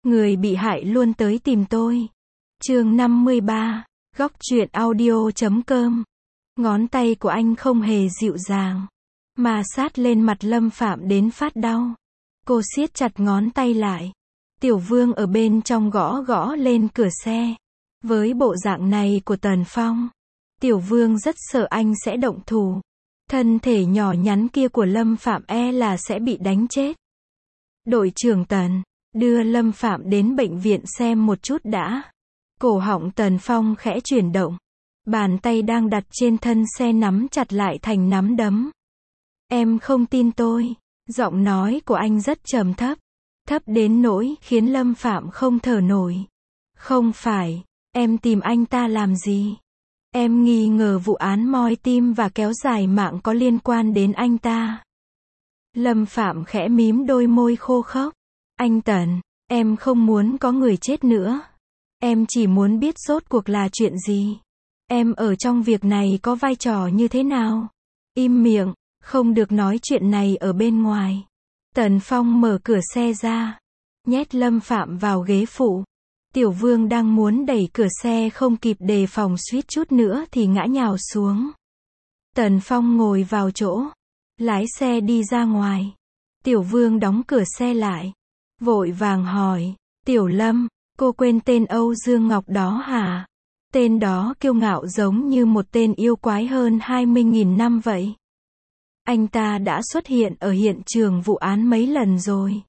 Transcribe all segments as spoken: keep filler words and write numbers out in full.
Người bị hại luôn tới tìm tôi. Chương năm mươi ba, góc truyện audio chấm com. Ngón tay của anh không hề dịu dàng, mà sát lên mặt Lâm Phạm đến phát đau. Cô siết chặt ngón tay lại. Tiểu Vương ở bên trong gõ gõ lên cửa xe. Với bộ dạng này của Tần Phong, Tiểu Vương rất sợ anh sẽ động thủ. Thân thể nhỏ nhắn kia của Lâm Phạm e là sẽ bị đánh chết. Đội trưởng Tần, đưa Lâm Phạm đến bệnh viện xem một chút đã. Cổ họng Tần Phong khẽ chuyển động. Bàn tay đang đặt trên thân xe nắm chặt lại thành nắm đấm. Em không tin tôi. Giọng nói của anh rất trầm thấp. Thấp đến nỗi khiến Lâm Phạm không thở nổi. Không phải, em tìm anh ta làm gì? Em nghi ngờ vụ án moi tim và kéo dài mạng có liên quan đến anh ta. Lâm Phạm khẽ mím đôi môi khô khốc. Anh Tần, em không muốn có người chết nữa. Em chỉ muốn biết rốt cuộc là chuyện gì. Em ở trong việc này có vai trò như thế nào? Im miệng, không được nói chuyện này ở bên ngoài. Tần Phong mở cửa xe ra, nhét Lâm Phạm vào ghế phụ. Tiểu Vương đang muốn đẩy cửa xe không kịp đề phòng suýt chút nữa thì ngã nhào xuống. Tần Phong ngồi vào chỗ, lái xe đi ra ngoài. Tiểu Vương đóng cửa xe lại, vội vàng hỏi, Tiểu Lâm, cô quên tên Âu Dương Ngọc đó hả? Tên đó kiêu ngạo giống như một tên yêu quái hơn hai mươi nghìn năm vậy. Anh ta đã xuất hiện ở hiện trường vụ án mấy lần rồi.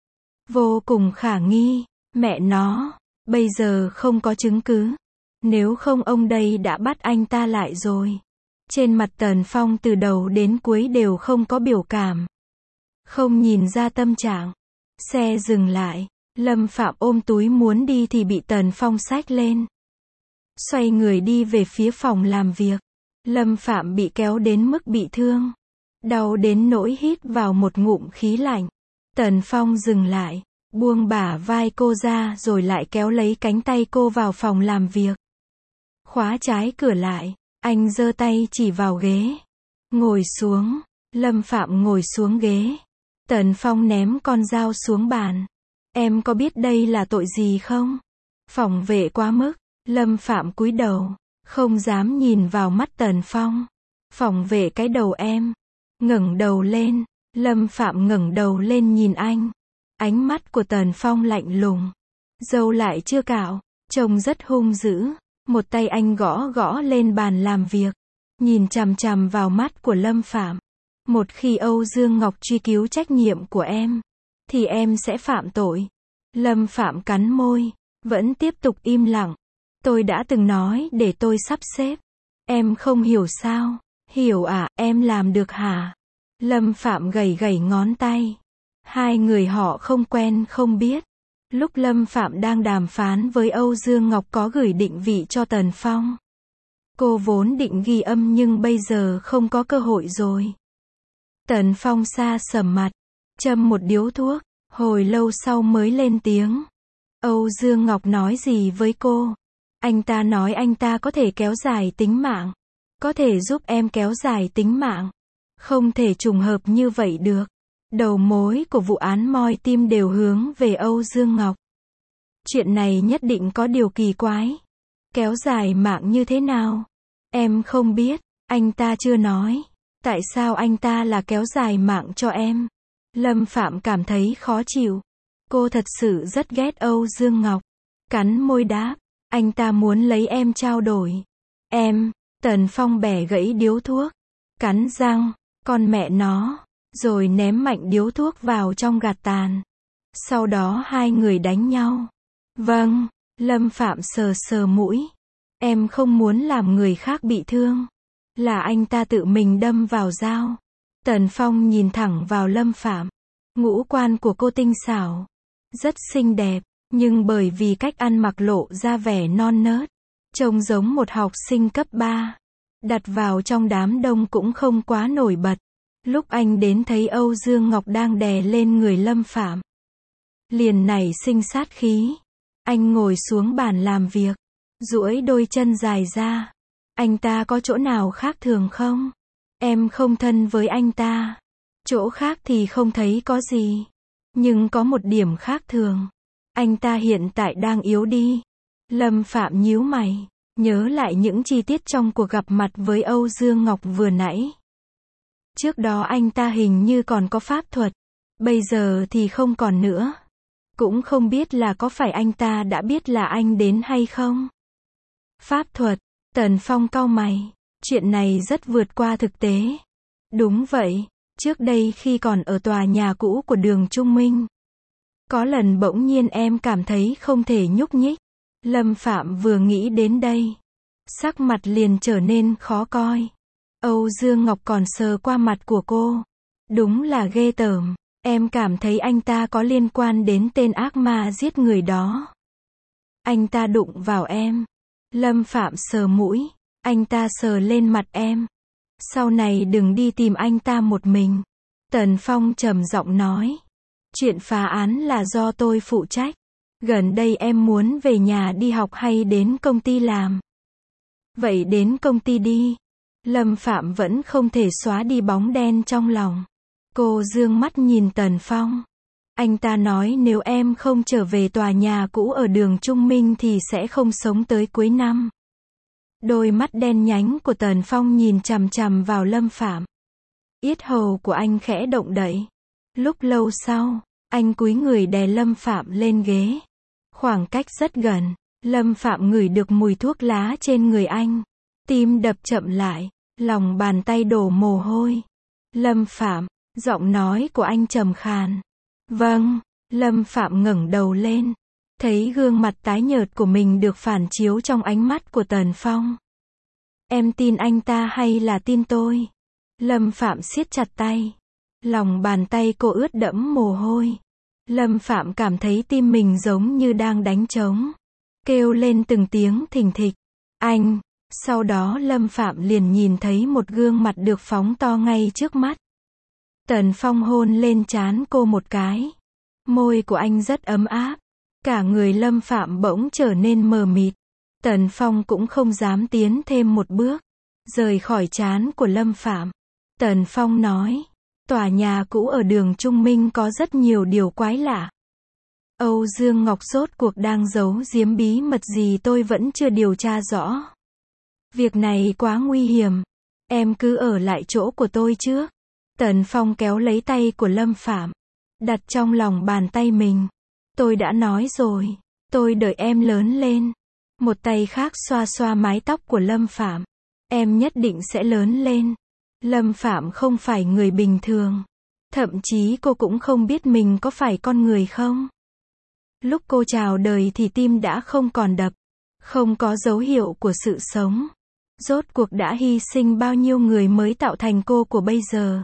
Vô cùng khả nghi, mẹ nó, bây giờ không có chứng cứ. Nếu không ông đây đã bắt anh ta lại rồi. Trên mặt Tần Phong từ đầu đến cuối đều không có biểu cảm. Không nhìn ra tâm trạng. Xe dừng lại, Lâm Phạm ôm túi muốn đi thì bị Tần Phong xách lên. Xoay người đi về phía phòng làm việc. Lâm Phạm bị kéo đến mức bị thương. Đau đến nỗi hít vào một ngụm khí lạnh. Tần Phong dừng lại, buông bả vai cô ra rồi lại kéo lấy cánh tay cô vào phòng làm việc. Khóa trái cửa lại, anh giơ tay chỉ vào ghế. Ngồi xuống. Lâm Phạm ngồi xuống ghế. Tần Phong ném con dao xuống bàn. Em có biết đây là tội gì không? Phòng vệ quá mức. Lâm Phạm cúi đầu, không dám nhìn vào mắt Tần Phong. Phòng vệ cái đầu em. Ngẩng đầu lên. Lâm Phạm ngẩng đầu lên nhìn anh. Ánh mắt của Tần Phong lạnh lùng. Râu lại chưa cạo, trông rất hung dữ. Một tay anh gõ gõ lên bàn làm việc, nhìn chằm chằm vào mắt của Lâm Phạm. Một khi Âu Dương Ngọc truy cứu trách nhiệm của em, thì em sẽ phạm tội. Lâm Phạm cắn môi, vẫn tiếp tục im lặng. Tôi đã từng nói để tôi sắp xếp. Em không hiểu sao? Hiểu à, em làm được hả? Lâm Phạm gẩy gẩy ngón tay. Hai người họ không quen không biết. Lúc Lâm Phạm đang đàm phán với Âu Dương Ngọc có gửi định vị cho Tần Phong. Cô vốn định ghi âm nhưng bây giờ không có cơ hội rồi. Tần Phong xa sầm mặt, châm một điếu thuốc, hồi lâu sau mới lên tiếng. Âu Dương Ngọc nói gì với cô? Anh ta nói anh ta có thể kéo dài tính mạng. Có thể giúp em kéo dài tính mạng. Không thể trùng hợp như vậy được. Đầu mối của vụ án moi tim đều hướng về Âu Dương Ngọc. Chuyện này nhất định có điều kỳ quái. Kéo dài mạng như thế nào? Em không biết, anh ta chưa nói. Tại sao anh ta là kéo dài mạng cho em? Lâm Phạm cảm thấy khó chịu. Cô thật sự rất ghét Âu Dương Ngọc. Cắn môi đáp, anh ta muốn lấy em trao đổi. Em, Tần Phong bẻ gãy điếu thuốc. Cắn răng, con mẹ nó. Rồi ném mạnh điếu thuốc vào trong gạt tàn. Sau đó hai người đánh nhau. Vâng, Lâm Phạm sờ sờ mũi. Em không muốn làm người khác bị thương. Là anh ta tự mình đâm vào dao. Tần Phong nhìn thẳng vào Lâm Phạm. Ngũ quan của cô tinh xảo, rất xinh đẹp, nhưng bởi vì cách ăn mặc lộ ra vẻ non nớt, trông giống một học sinh cấp ba. Đặt vào trong đám đông cũng không quá nổi bật. Lúc anh đến thấy Âu Dương Ngọc đang đè lên người Lâm Phạm, liền nảy sinh sát khí. Anh ngồi xuống bàn làm việc, duỗi đôi chân dài ra. Anh ta có chỗ nào khác thường không? Em không thân với anh ta. Chỗ khác thì không thấy có gì. Nhưng có một điểm khác thường. Anh ta hiện tại đang yếu đi. Lâm Phạm nhíu mày, nhớ lại những chi tiết trong cuộc gặp mặt với Âu Dương Ngọc vừa nãy. Trước đó anh ta hình như còn có pháp thuật, bây giờ thì không còn nữa. Cũng không biết là có phải anh ta đã biết là anh đến hay không. Pháp thuật, Tần Phong cau mày, chuyện này rất vượt qua thực tế. Đúng vậy, trước đây khi còn ở tòa nhà cũ của Đường Trung Minh, có lần bỗng nhiên em cảm thấy không thể nhúc nhích. Lâm Phạm vừa nghĩ đến đây, sắc mặt liền trở nên khó coi. Âu Dương Ngọc còn sờ qua mặt của cô. Đúng là ghê tởm, em cảm thấy anh ta có liên quan đến tên ác ma giết người đó. Anh ta đụng vào em. Lâm Phạm sờ mũi, anh ta sờ lên mặt em. Sau này đừng đi tìm anh ta một mình. Tần Phong trầm giọng nói. Chuyện phá án là do tôi phụ trách. Gần đây em muốn về nhà đi học hay đến công ty làm? Vậy đến công ty đi. Lâm Phạm vẫn không thể xóa đi bóng đen trong lòng. Cô dương mắt nhìn Tần Phong. Anh ta nói nếu em không trở về tòa nhà cũ ở Đường Trung Minh thì sẽ không sống tới cuối năm. Đôi mắt đen nhánh của Tần Phong nhìn chằm chằm vào Lâm Phạm. Yết hầu của anh khẽ động đậy. Lúc lâu sau, anh cúi người đè Lâm Phạm lên ghế. Khoảng cách rất gần, Lâm Phạm ngửi được mùi thuốc lá trên người anh. Tim đập chậm lại, lòng bàn tay đổ mồ hôi. Lâm Phạm, giọng nói của anh trầm khàn. Vâng, Lâm Phạm ngẩng đầu lên, thấy gương mặt tái nhợt của mình được phản chiếu trong ánh mắt của Tần Phong. Em tin anh ta hay là tin tôi? Lâm Phạm siết chặt tay. Lòng bàn tay cô ướt đẫm mồ hôi. Lâm Phạm cảm thấy tim mình giống như đang đánh trống. Kêu lên từng tiếng thình thịch. Anh! Sau đó Lâm Phạm liền nhìn thấy một gương mặt được phóng to ngay trước mắt. Tần Phong hôn lên trán cô một cái. Môi của anh rất ấm áp. Cả người Lâm Phạm bỗng trở nên mờ mịt. Tần Phong cũng không dám tiến thêm một bước. Rời khỏi trán của Lâm Phạm. Tần Phong nói. Tòa nhà cũ ở Đường Trung Minh có rất nhiều điều quái lạ. Âu Dương Ngọc rốt cuộc đang giấu giếm bí mật gì tôi vẫn chưa điều tra rõ. Việc này quá nguy hiểm. Em cứ ở lại chỗ của tôi trước. Tần Phong kéo lấy tay của Lâm Phạm, đặt trong lòng bàn tay mình. Tôi đã nói rồi, tôi đợi em lớn lên. Một tay khác xoa xoa mái tóc của Lâm Phạm. Em nhất định sẽ lớn lên. Lâm Phạm không phải người bình thường. Thậm chí cô cũng không biết mình có phải con người không. Lúc cô chào đời thì tim đã không còn đập. Không có dấu hiệu của sự sống. Rốt cuộc đã hy sinh bao nhiêu người mới tạo thành cô của bây giờ.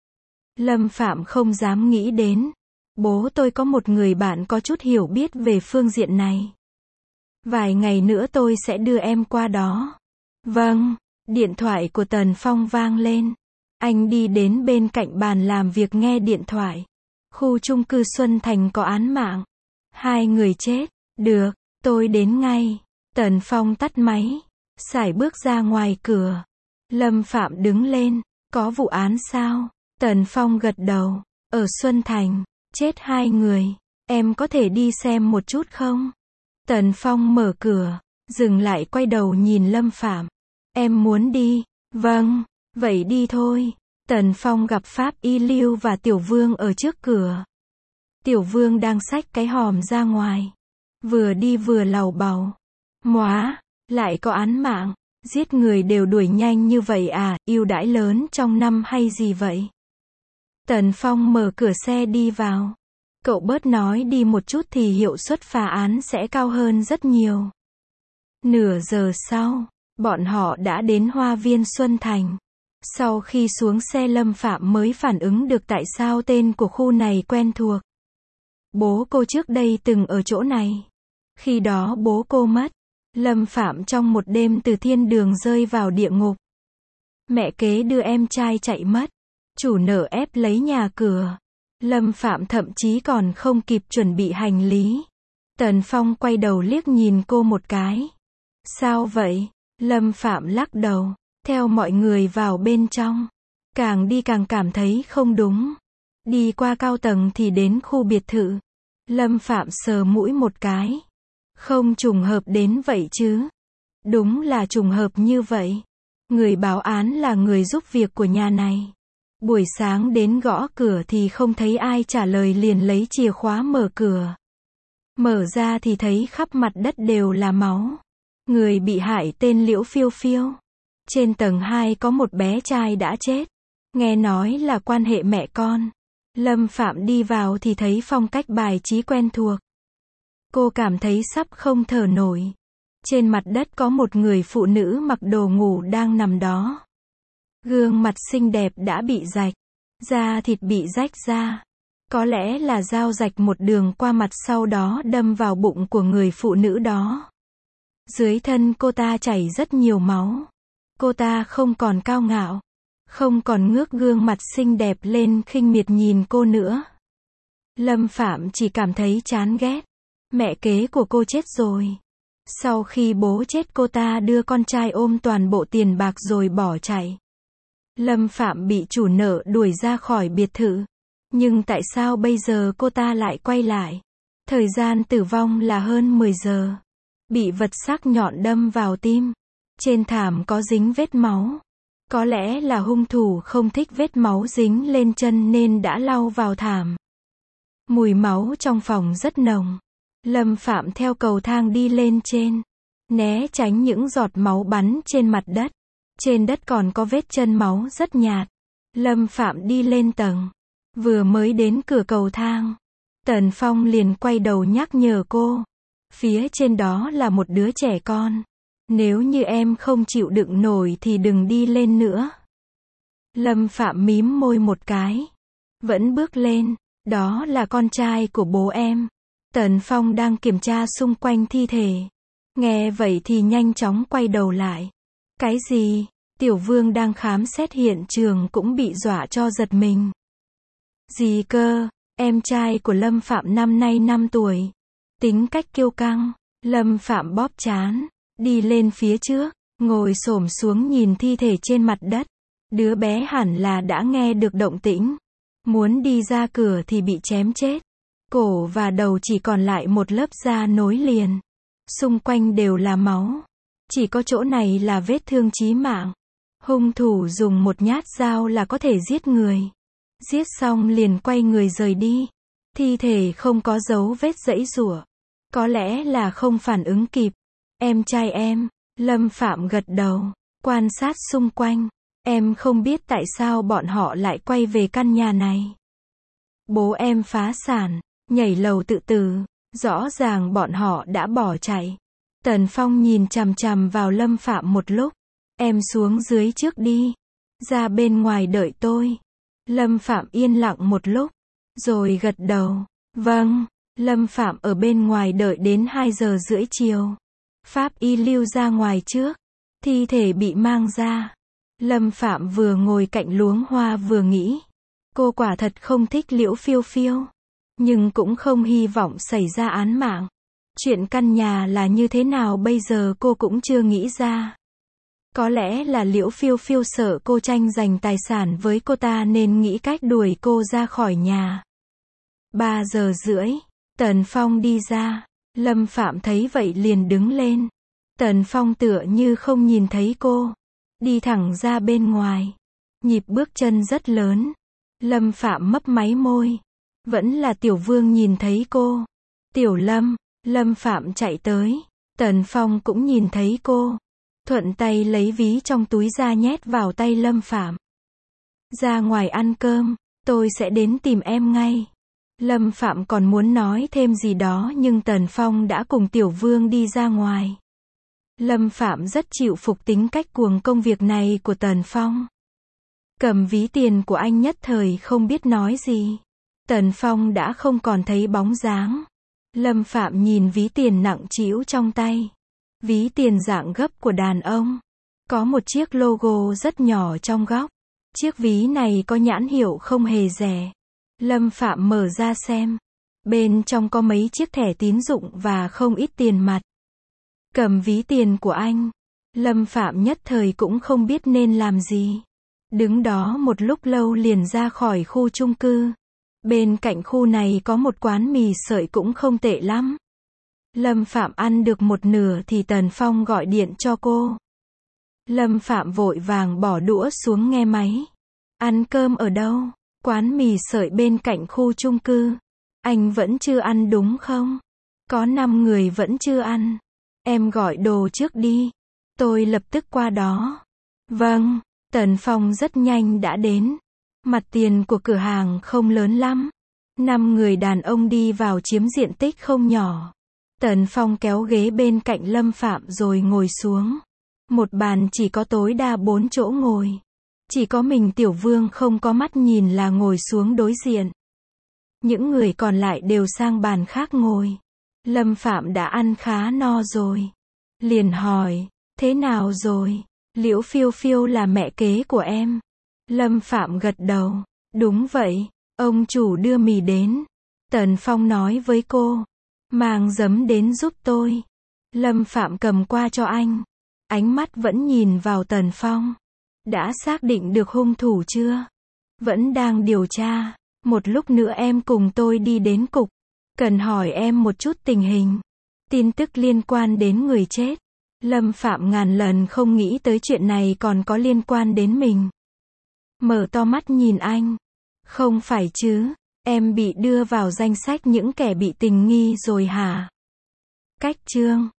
Lâm Phạm không dám nghĩ đến. Bố tôi có một người bạn có chút hiểu biết về phương diện này. Vài ngày nữa tôi sẽ đưa em qua đó. Vâng. Điện thoại của Tần Phong vang lên. Anh đi đến bên cạnh bàn làm việc nghe điện thoại. Khu chung cư Xuân Thành có án mạng. Hai người chết. Được, tôi đến ngay. Tần Phong tắt máy. Sải bước ra ngoài cửa. Lâm Phạm đứng lên. Có vụ án sao? Tần Phong gật đầu. Ở Xuân Thành. Chết hai người. Em có thể đi xem một chút không? Tần Phong mở cửa. Dừng lại quay đầu nhìn Lâm Phạm. Em muốn đi. Vâng, vậy đi thôi. Tần Phong gặp Pháp Y Lưu và Tiểu Vương ở trước cửa. Tiểu Vương đang xách cái hòm ra ngoài. Vừa đi vừa lầu bầu. Móa, lại có án mạng. Giết người đều đuổi nhanh như vậy à, ưu đãi lớn trong năm hay gì vậy? Tần Phong mở cửa xe đi vào. Cậu bớt nói đi một chút thì hiệu suất phá án sẽ cao hơn rất nhiều. Nửa giờ sau, bọn họ đã đến Hoa viên Xuân Thành. Sau khi xuống xe Lâm Phạm mới phản ứng được tại sao tên của khu này quen thuộc. Bố cô trước đây từng ở chỗ này. Khi đó bố cô mất. Lâm Phạm trong một đêm từ thiên đường rơi vào địa ngục. Mẹ kế đưa em trai chạy mất. Chủ nợ ép lấy nhà cửa. Lâm Phạm thậm chí còn không kịp chuẩn bị hành lý. Tần Phong quay đầu liếc nhìn cô một cái. Sao vậy? Lâm Phạm lắc đầu. Theo mọi người vào bên trong. Càng đi càng cảm thấy không đúng. Đi qua cao tầng thì đến khu biệt thự. Lâm Phạm sờ mũi một cái. Không trùng hợp đến vậy chứ. Đúng là trùng hợp như vậy. Người báo án là người giúp việc của nhà này. Buổi sáng đến gõ cửa thì không thấy ai trả lời, liền lấy chìa khóa mở cửa. Mở ra thì thấy khắp mặt đất đều là máu. Người bị hại tên Liễu Phiêu Phiêu. Trên tầng hai có một bé trai đã chết. Nghe nói là quan hệ mẹ con. Lâm Phạm đi vào thì thấy phong cách bài trí quen thuộc. Cô cảm thấy sắp không thở nổi. Trên mặt đất có một người phụ nữ mặc đồ ngủ đang nằm đó. Gương mặt xinh đẹp đã bị rạch. Da thịt bị rách ra. Có lẽ là dao rạch một đường qua mặt, sau đó đâm vào bụng của người phụ nữ đó. Dưới thân cô ta chảy rất nhiều máu. Cô ta không còn cao ngạo. Không còn ngước gương mặt xinh đẹp lên khinh miệt nhìn cô nữa. Lâm Phạm chỉ cảm thấy chán ghét. Mẹ kế của cô chết rồi. Sau khi bố chết, cô ta đưa con trai ôm toàn bộ tiền bạc rồi bỏ chạy. Lâm Phạm bị chủ nợ đuổi ra khỏi biệt thự. Nhưng tại sao bây giờ cô ta lại quay lại? Thời gian tử vong là hơn mười giờ. Bị vật sắc nhọn đâm vào tim. Trên thảm có dính vết máu. Có lẽ là hung thủ không thích vết máu dính lên chân nên đã lau vào thảm. Mùi máu trong phòng rất nồng. Lâm Phạm theo cầu thang đi lên trên. Né tránh những giọt máu bắn trên mặt đất. Trên đất còn có vết chân máu rất nhạt. Lâm Phạm đi lên tầng. Vừa mới đến cửa cầu thang, Tần Phong liền quay đầu nhắc nhở cô. Phía trên đó là một đứa trẻ con. Nếu như em không chịu đựng nổi thì đừng đi lên nữa. Lâm Phạm mím môi một cái. Vẫn bước lên. Đó là con trai của bố em. Tần Phong đang kiểm tra xung quanh thi thể. Nghe vậy thì nhanh chóng quay đầu lại. Cái gì? Tiểu Vương đang khám xét hiện trường cũng bị dọa cho giật mình. Gì cơ? Em trai của Lâm Phạm năm nay năm tuổi. Tính cách kiêu căng. Lâm Phạm bóp trán. Đi lên phía trước. Ngồi xổm xuống nhìn thi thể trên mặt đất. Đứa bé hẳn là đã nghe được động tĩnh. Muốn đi ra cửa thì bị chém chết. Cổ và đầu chỉ còn lại một lớp da nối liền. Xung quanh đều là máu. Chỉ có chỗ này là vết thương chí mạng. Hung thủ dùng một nhát dao là có thể giết người. Giết xong liền quay người rời đi. Thi thể không có dấu vết giãy giụa. Có lẽ là không phản ứng kịp. Em trai em. Lâm Phạm gật đầu. Quan sát xung quanh. Em không biết tại sao bọn họ lại quay về căn nhà này. Bố em phá sản. Nhảy lầu tự tử. Rõ ràng bọn họ đã bỏ chạy. Tần Phong nhìn chằm chằm vào Lâm Phạm một lúc. Em xuống dưới trước đi. Ra bên ngoài đợi tôi. Lâm Phạm yên lặng một lúc. Rồi gật đầu. Vâng. Lâm Phạm ở bên ngoài đợi đến hai giờ rưỡi chiều. Pháp y lưu ra ngoài trước. Thi thể bị mang ra. Lâm Phạm vừa ngồi cạnh luống hoa vừa nghĩ. Cô quả thật không thích Liễu Phiêu Phiêu. Nhưng cũng không hy vọng xảy ra án mạng. Chuyện căn nhà là như thế nào bây giờ cô cũng chưa nghĩ ra. Có lẽ là Liễu Phiêu Phiêu sợ cô tranh giành tài sản với cô ta nên nghĩ cách đuổi cô ra khỏi nhà. Ba giờ rưỡi, Tần Phong đi ra. Lâm Phạm thấy vậy liền đứng lên. Tần Phong tựa như không nhìn thấy cô. Đi thẳng ra bên ngoài. Nhịp bước chân rất lớn. Lâm Phạm mấp máy môi. Vẫn là Tiểu Vương nhìn thấy cô. Tiểu Lâm. Lâm Phạm chạy tới. Tần Phong cũng nhìn thấy cô. Thuận tay lấy ví trong túi ra nhét vào tay Lâm Phạm. Ra ngoài ăn cơm, tôi sẽ đến tìm em ngay. Lâm Phạm còn muốn nói thêm gì đó nhưng Tần Phong đã cùng Tiểu Vương đi ra ngoài. Lâm Phạm rất chịu phục tính cách cuồng công việc này của Tần Phong. Cầm ví tiền của anh nhất thời không biết nói gì. Tần Phong đã không còn thấy bóng dáng. Lâm Phạm nhìn ví tiền nặng trĩu trong tay. Ví tiền dạng gấp của đàn ông. Có một chiếc logo rất nhỏ trong góc. Chiếc ví này có nhãn hiệu không hề rẻ. Lâm Phạm mở ra xem. Bên trong có mấy chiếc thẻ tín dụng và không ít tiền mặt. Cầm ví tiền của anh. Lâm Phạm nhất thời cũng không biết nên làm gì. Đứng đó một lúc lâu liền ra khỏi khu chung cư. Bên cạnh khu này có một quán mì sợi cũng không tệ lắm. Lâm Phạm ăn được một nửa thì Tần Phong gọi điện cho cô. Lâm Phạm vội vàng bỏ đũa xuống nghe máy. Ăn cơm ở đâu? Quán mì sợi bên cạnh khu chung cư. Anh vẫn chưa ăn đúng không? Có năm người vẫn chưa ăn. Em gọi đồ trước đi. Tôi lập tức qua đó. Vâng, Tần Phong rất nhanh đã đến. Mặt tiền của cửa hàng không lớn lắm. Năm người đàn ông đi vào chiếm diện tích không nhỏ. Tần Phong kéo ghế bên cạnh Lâm Phạm rồi ngồi xuống. Một bàn chỉ có tối đa bốn chỗ ngồi. Chỉ có mình Tiểu Vương không có mắt nhìn là ngồi xuống đối diện. Những người còn lại đều sang bàn khác ngồi. Lâm Phạm đã ăn khá no rồi. Liền hỏi, thế nào rồi? Liễu Phiêu Phiêu là mẹ kế của em. Lâm Phạm gật đầu. Đúng vậy, ông chủ đưa mì đến. Tần Phong nói với cô. Mang giấm đến giúp tôi. Lâm Phạm cầm qua cho anh. Ánh mắt vẫn nhìn vào Tần Phong. Đã xác định được hung thủ chưa? Vẫn đang điều tra. Một lúc nữa em cùng tôi đi đến cục. Cần hỏi em một chút tình hình. Tin tức liên quan đến người chết. Lâm Phạm ngàn lần không nghĩ tới chuyện này còn có liên quan đến mình. Mở to mắt nhìn anh. Không phải chứ, em bị đưa vào danh sách những kẻ bị tình nghi rồi hả? Cách chương